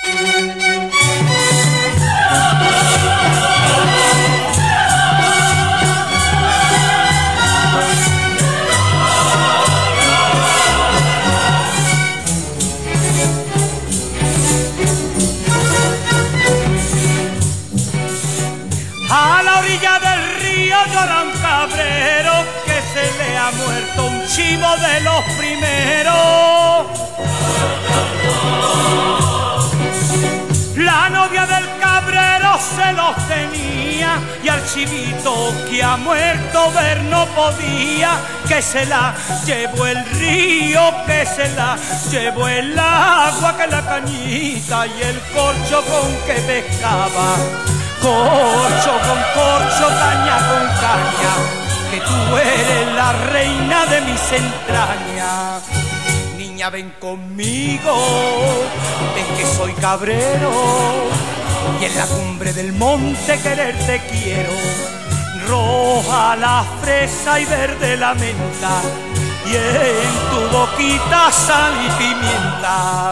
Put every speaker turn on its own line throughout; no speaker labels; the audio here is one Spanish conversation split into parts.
A la orilla del río llora un cabrero que se le ha muerto un chivo de los primeros. La novia del cabrero se los tenía y al chivito que ha muerto ver no podía, que se la llevó el río, que se la llevó el agua, que la cañita y el corcho con que pescaba. Corcho con corcho, caña con caña, que tú eres la reina de mis entrañas. Niña, ven conmigo, ven que soy cabrero, y en la cumbre del monte quererte quiero. Roja la fresa y verde la menta, y en tu boquita sal y pimienta.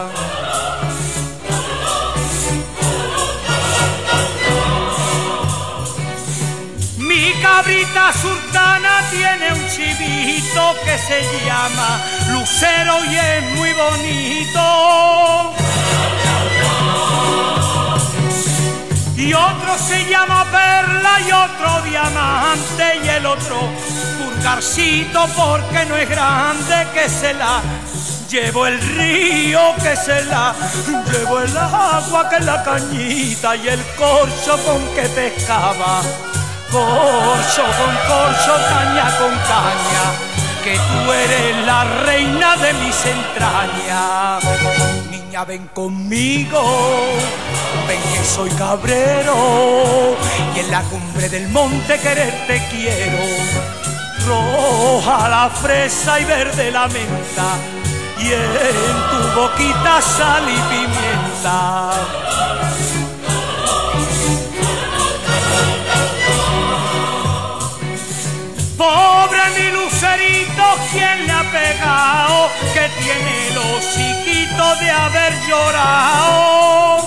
Mi cabrita sultana tiene un chivito que se llama Lucero y es muy bonito. Y otro se llama Perla y otro Diamante y el otro Pulgarcito porque no es grande, que se la llevó el río, que se la llevó el agua, que la cañita y el corcho con que pescaba. Corcho con corcho, caña con caña, que tú eres la reina de mis entrañas. Niña, ven conmigo, ven que soy cabrero, y en la cumbre del monte quererte quiero. Roja la fresa y verde la menta, y en tu boquita sal y pimienta. Pobre mi Lucerito, ¿quién le ha pegado? Que tiene el hociquito de haber llorado.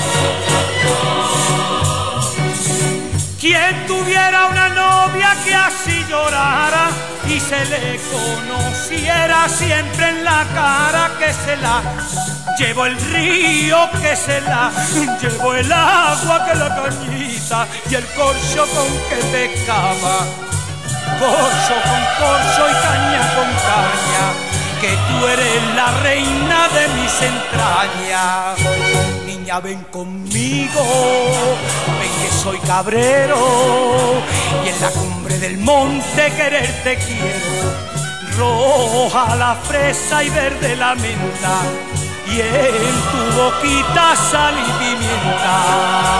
Quien tuviera una novia que así llorara y se le conociera siempre en la cara, que se la llevó el río, que se la llevó el agua, que la cañita y el corcho con que pescaba. Corcho con corcho y caña con caña, que tú eres la reina de mis entrañas. Niña, ven conmigo, ven que soy cabrero, y en la cumbre del monte quererte quiero. Roja la fresa y verde la menta, y en tu boquita sal y pimienta.